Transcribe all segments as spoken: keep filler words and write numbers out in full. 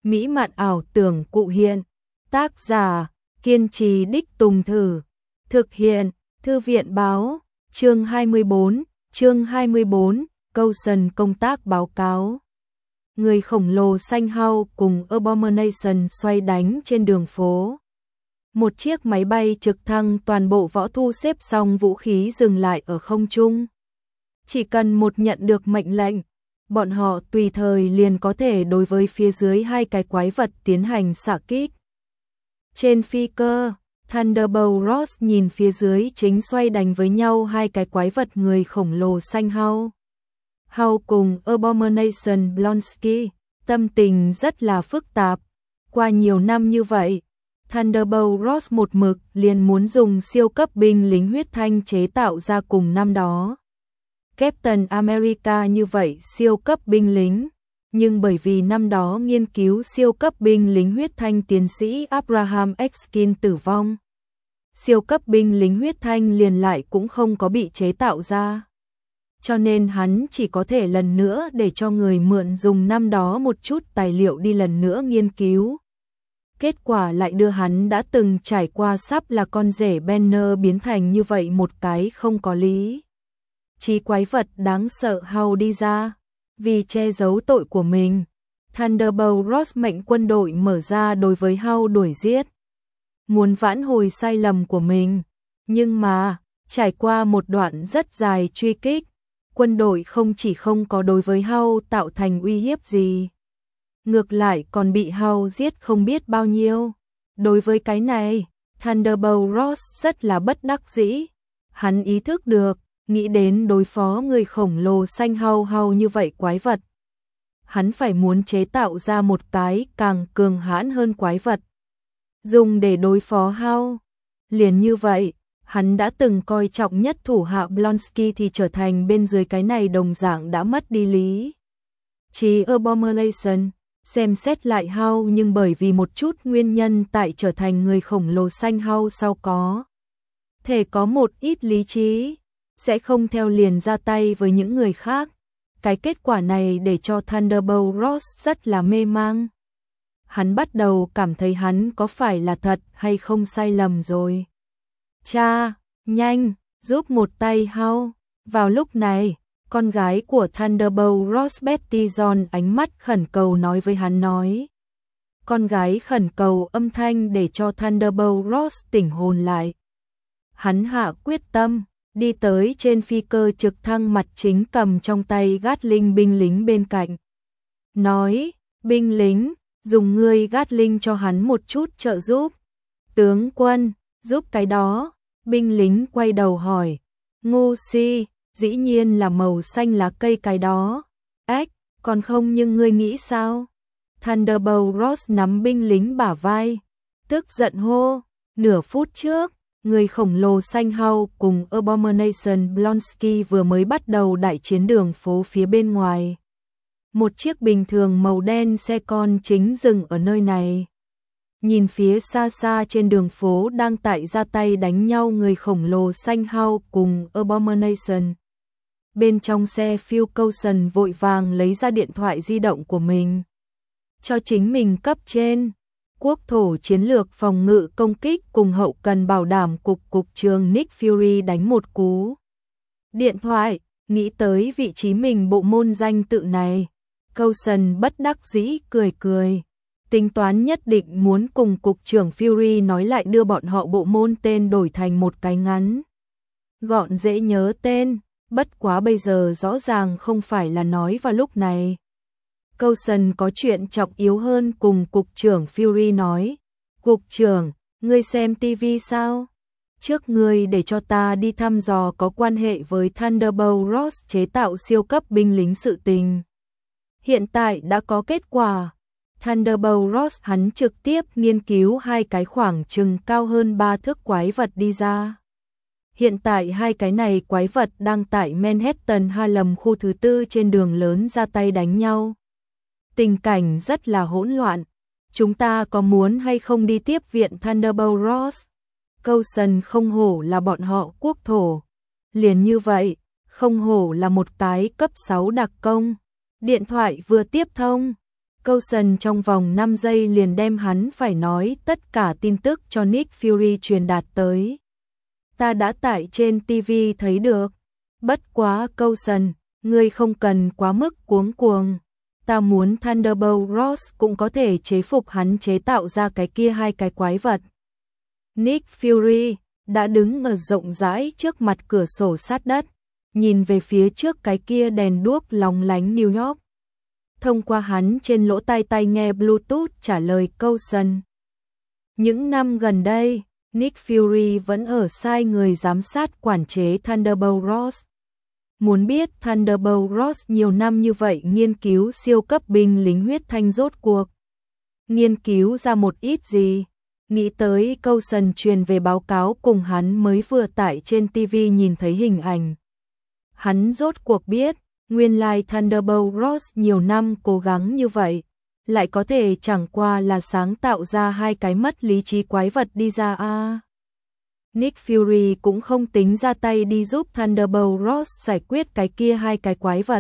mỹ mạn ảo tưởng cụ hiện. Tác giả, kiên trì đích tùng thử. Thực hiện, Thư viện báo, chương hai mươi bốn, chương hai mươi bốn, Coulson công tác báo cáo. Người khổng lồ xanh hao cùng Abomination xoay đánh trên đường phố. Một chiếc máy bay trực thăng toàn bộ võ thu xếp xong vũ khí dừng lại ở không trung. Chỉ cần một nhận được mệnh lệnh, bọn họ tùy thời liền có thể đối với phía dưới hai cái quái vật tiến hành xạ kích. Trên phi cơ, Thunderbolt Ross nhìn phía dưới chính xoay đánh với nhau hai cái quái vật người khổng lồ xanh hao. Hao cùng Abomination Blonsky, tâm tình rất là phức tạp. Qua nhiều năm như vậy, Thunderbolt Ross một mực liền muốn dùng siêu cấp binh lính huyết thanh chế tạo ra cùng năm đó Captain America như vậy siêu cấp binh lính, nhưng bởi vì năm đó nghiên cứu siêu cấp binh lính huyết thanh tiến sĩ Abraham Erskine tử vong, siêu cấp binh lính huyết thanh liền lại cũng không có bị chế tạo ra. Cho nên hắn chỉ có thể lần nữa để cho người mượn dùng năm đó một chút tài liệu đi lần nữa nghiên cứu. Kết quả lại đưa hắn đã từng trải qua sắp là con rể Banner biến thành như vậy một cái không có lý. Chí quái vật đáng sợ hao đi ra. Vì che giấu tội của mình, Thunderbolt Ross mệnh quân đội mở ra đối với hao đuổi giết. Muốn vãn hồi sai lầm của mình. Nhưng mà, trải qua một đoạn rất dài truy kích, quân đội không chỉ không có đối với hao tạo thành uy hiếp gì. Ngược lại còn bị hao giết không biết bao nhiêu. Đối với cái này, Thunderbolt Ross rất là bất đắc dĩ. Hắn ý thức được, nghĩ đến đối phó người khổng lồ xanh hao hao như vậy quái vật. Hắn phải muốn chế tạo ra một cái càng cường hãn hơn quái vật. Dùng để đối phó hao. Liền như vậy, hắn đã từng coi trọng nhất thủ hạ Blonsky thì trở thành bên dưới cái này đồng dạng đã mất đi lý. Chí Abomination, xem xét lại hao nhưng bởi vì một chút nguyên nhân tại trở thành người khổng lồ xanh hao sau có. Thể có một ít lý trí. Sẽ không theo liền ra tay với những người khác. Cái kết quả này để cho Thunderbolt Ross rất là mê mang. Hắn bắt đầu cảm thấy hắn có phải là thật hay không sai lầm rồi. Cha, nhanh, giúp một tay hao. Vào lúc này, con gái của Thunderbolt Ross Betty John ánh mắt khẩn cầu nói với hắn nói. Con gái khẩn cầu âm thanh để cho Thunderbolt Ross tỉnh hồn lại. Hắn hạ quyết tâm. Đi tới trên phi cơ trực thăng mặt chính cầm trong tay Gatling binh lính bên cạnh. Nói, binh lính, dùng ngươi Gatling cho hắn một chút trợ giúp. Tướng quân, giúp cái đó. Binh lính quay đầu hỏi. Ngu si, dĩ nhiên là màu xanh lá cây cái đó. Ếch, còn không nhưng ngươi nghĩ sao? Thunderbolt Ross nắm binh lính bả vai. Tức giận hô, nửa phút trước. Người khổng lồ xanh hao cùng Abomination Blonsky vừa mới bắt đầu đại chiến đường phố phía bên ngoài. Một chiếc bình thường màu đen xe con chính dừng ở nơi này. Nhìn phía xa xa trên đường phố đang tại ra tay đánh nhau người khổng lồ xanh hao cùng Abomination. Bên trong xe Phil Coulson vội vàng lấy ra điện thoại di động của mình. Cho chính mình cấp trên. Quốc thổ chiến lược phòng ngự công kích cùng hậu cần bảo đảm cục cục trưởng Nick Fury đánh một cú. Điện thoại, nghĩ tới vị trí mình bộ môn danh tự này. Coulson bất đắc dĩ cười cười. Tính toán nhất định muốn cùng cục trưởng Fury nói lại đưa bọn họ bộ môn tên đổi thành một cái ngắn. Gọn dễ nhớ tên, bất quá bây giờ rõ ràng không phải là nói vào lúc này. Coulson có chuyện trọng yếu hơn cùng cục trưởng Fury nói. Cục trưởng, ngươi xem tivi sao? Trước ngươi để cho ta đi thăm dò có quan hệ với Thunderbolt Ross chế tạo siêu cấp binh lính sự tình. Hiện tại đã có kết quả. Thunderbolt Ross hắn trực tiếp nghiên cứu hai cái khoảng chừng cao hơn ba thước quái vật đi ra. Hiện tại hai cái này quái vật đang tại Manhattan Harlem khu thứ tư trên đường lớn ra tay đánh nhau. Tình cảnh rất là hỗn loạn. Chúng ta có muốn hay không đi tiếp viện Thunderbolt Ross? Coulson không hổ là bọn họ quốc thổ. Liền như vậy, không hổ là một cái cấp sáu đặc công. Điện thoại vừa tiếp thông. Coulson trong vòng năm giây liền đem hắn phải nói tất cả tin tức cho Nick Fury truyền đạt tới. Ta đã tải trên ti vi thấy được. Bất quá Coulson, ngươi không cần quá mức cuống cuồng. Ta muốn Thunderbolt Ross cũng có thể chế phục hắn chế tạo ra cái kia hai cái quái vật. Nick Fury đã đứng ở rộng rãi trước mặt cửa sổ sát đất, nhìn về phía trước cái kia đèn đuốc lóng lánh New York. Thông qua hắn trên lỗ tai tai nghe Bluetooth trả lời Coulson. Những năm gần đây, Nick Fury vẫn ở sai người giám sát quản chế Thunderbolt Ross. Muốn biết Thunderbolt Ross nhiều năm như vậy nghiên cứu siêu cấp binh lính huyết thanh rốt cuộc nghiên cứu ra một ít gì? Nghĩ tới Coulson truyền về báo cáo cùng hắn mới vừa tải trên ti vi nhìn thấy hình ảnh. Hắn rốt cuộc biết, nguyên lai Thunderbolt Ross nhiều năm cố gắng như vậy, lại có thể chẳng qua là sáng tạo ra hai cái mất lý trí quái vật đi ra a. À, Nick Fury cũng không tính ra tay đi giúp Thunderbolt Ross giải quyết cái kia hai cái quái vật.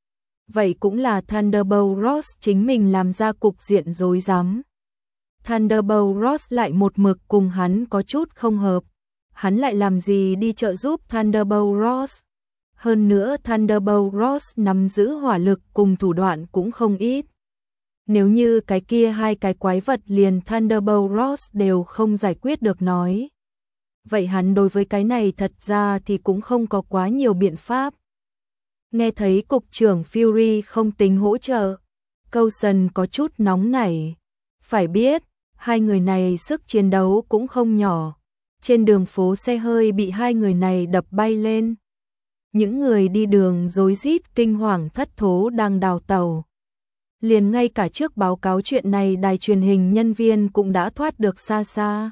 Vậy cũng là Thunderbolt Ross chính mình làm ra cục diện rối rắm. Thunderbolt Ross lại một mực cùng hắn có chút không hợp. Hắn lại làm gì đi trợ giúp Thunderbolt Ross? Hơn nữa Thunderbolt Ross nắm giữ hỏa lực cùng thủ đoạn cũng không ít. Nếu như cái kia hai cái quái vật liền Thunderbolt Ross đều không giải quyết được nói. Vậy hắn đối với cái này thật ra thì cũng không có quá nhiều biện pháp. Nghe thấy cục trưởng Fury không tính hỗ trợ, Coulson có chút nóng nảy. Phải biết, hai người này sức chiến đấu cũng không nhỏ. Trên đường phố xe hơi bị hai người này đập bay lên. Những người đi đường rối rít kinh hoàng thất thố đang đào tàu. Liền ngay cả trước báo cáo chuyện này đài truyền hình nhân viên cũng đã thoát được xa xa.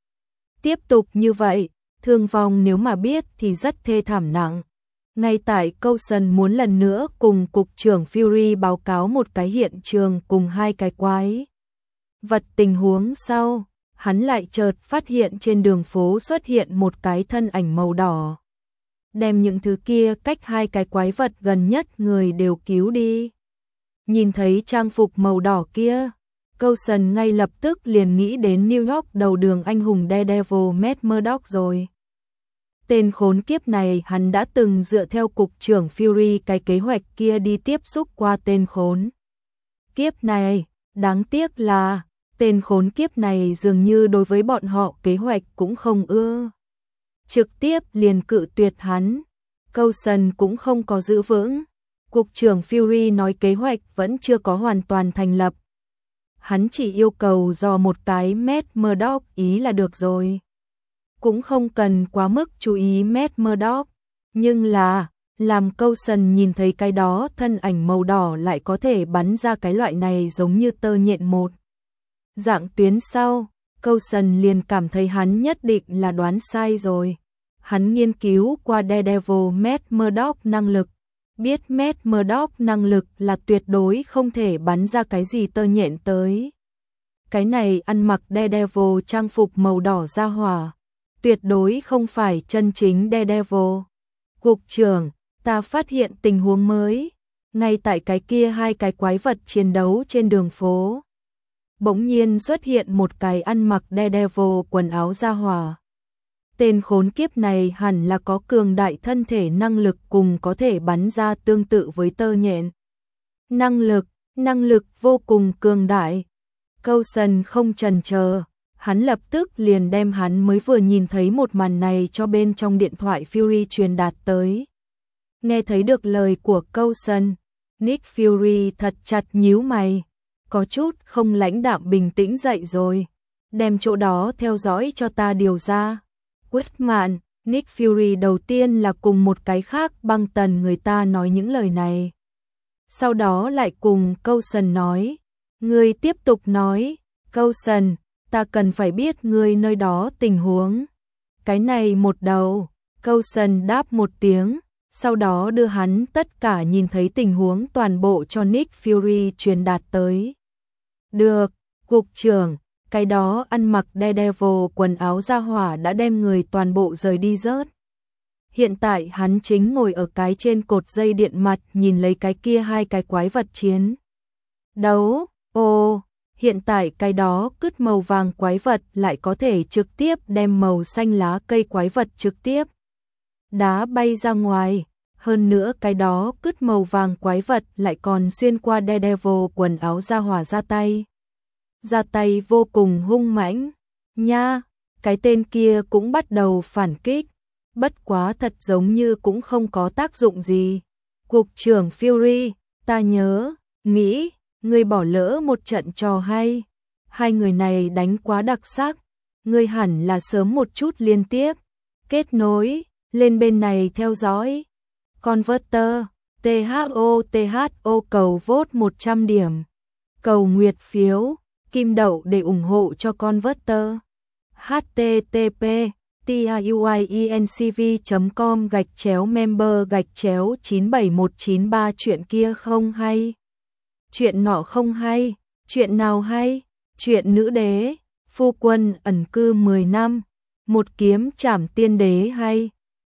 Tiếp tục như vậy, thương vong nếu mà biết thì rất thê thảm nặng. Ngay tại Coulson muốn lần nữa cùng cục trưởng Fury báo cáo một cái hiện trường cùng hai cái quái vật tình huống sau, hắn lại chợt phát hiện trên đường phố xuất hiện một cái thân ảnh màu đỏ. Đem những thứ kia cách hai cái quái vật gần nhất người đều cứu đi. Nhìn thấy trang phục màu đỏ kia, Coulson ngay lập tức liền nghĩ đến New York đầu đường anh hùng Daredevil Matt Murdock rồi. Tên khốn kiếp này hắn đã từng dựa theo cục trưởng Fury cái kế hoạch kia đi tiếp xúc qua tên khốn kiếp này. Đáng tiếc là tên khốn kiếp này dường như đối với bọn họ kế hoạch cũng không ưa. Trực tiếp liền cự tuyệt hắn. Coulson cũng không có giữ vững. Cục trưởng Fury nói kế hoạch vẫn chưa có hoàn toàn thành lập. Hắn chỉ yêu cầu dò một cái Matt Murdock ý là được rồi. Cũng không cần quá mức chú ý Matt Murdock. Nhưng là, làm Coulson nhìn thấy cái đó thân ảnh màu đỏ lại có thể bắn ra cái loại này giống như tơ nhện một dạng tuyến sau, Coulson liền cảm thấy hắn nhất định là đoán sai rồi. Hắn nghiên cứu qua Daredevil Matt Murdock năng lực, biết Matt Murdock năng lực là tuyệt đối không thể bắn ra cái gì tơ nhện tới. Cái này ăn mặc Daredevil trang phục màu đỏ ra hỏa, tuyệt đối không phải chân chính Daredevil. Cục trưởng, ta phát hiện tình huống mới, ngay tại cái kia hai cái quái vật chiến đấu trên đường phố. Bỗng nhiên xuất hiện một cái ăn mặc Daredevil quần áo ra hỏa. Tên khốn kiếp này hẳn là có cường đại thân thể năng lực cùng có thể bắn ra tương tự với tơ nhện. Năng lực, năng lực vô cùng cường đại. Coulson không chần chờ, hắn lập tức liền đem hắn mới vừa nhìn thấy một màn này cho bên trong điện thoại Fury truyền đạt tới. Nghe thấy được lời của Coulson, Nick Fury thật chặt nhíu mày, có chút không lãnh đạm bình tĩnh dậy rồi. Đem chỗ đó theo dõi cho ta điều ra. Whitman, Nick Fury đầu tiên là cùng một cái khác băng tần người ta nói những lời này. Sau đó lại cùng Coulson nói. Ngươi tiếp tục nói, Coulson, ta cần phải biết ngươi nơi đó tình huống. Cái này một đầu, Coulson đáp một tiếng, sau đó đưa hắn tất cả nhìn thấy tình huống toàn bộ cho Nick Fury truyền đạt tới. Được, cục trưởng, cái đó ăn mặc Daredevil quần áo ra hỏa đã đem người toàn bộ rời đi rớt. Hiện tại hắn chính ngồi ở cái trên cột dây điện mặt nhìn lấy cái kia hai cái quái vật chiến đấu. Ồ, hiện tại cái đó cứt màu vàng quái vật lại có thể trực tiếp đem màu xanh lá cây quái vật trực tiếp đá bay ra ngoài. Hơn nữa cái đó cứt màu vàng quái vật lại còn xuyên qua Daredevil quần áo ra hỏa ra tay. Ra tay vô cùng hung mãnh. Nha, cái tên kia cũng bắt đầu phản kích. Bất quá thật giống như cũng không có tác dụng gì. Cục trưởng Fury, ta nhớ, nghĩ, ngươi bỏ lỡ một trận trò hay. Hai người này đánh quá đặc sắc. Ngươi hẳn là sớm một chút liên tiếp. Kết nối, lên bên này theo dõi. Converter, tê hát o tê hát o cầu vote một trăm điểm. Cầu nguyệt phiếu, kim đậu để ủng hộ cho Converter. http tiuiencv chấm com gạch chéo member gạch chéo chín bảy một chín ba chuyện kia không hay. Chuyện nọ không hay, chuyện nào hay? Chuyện nữ đế, phu quân ẩn cư mười năm, một kiếm trảm tiên đế hay.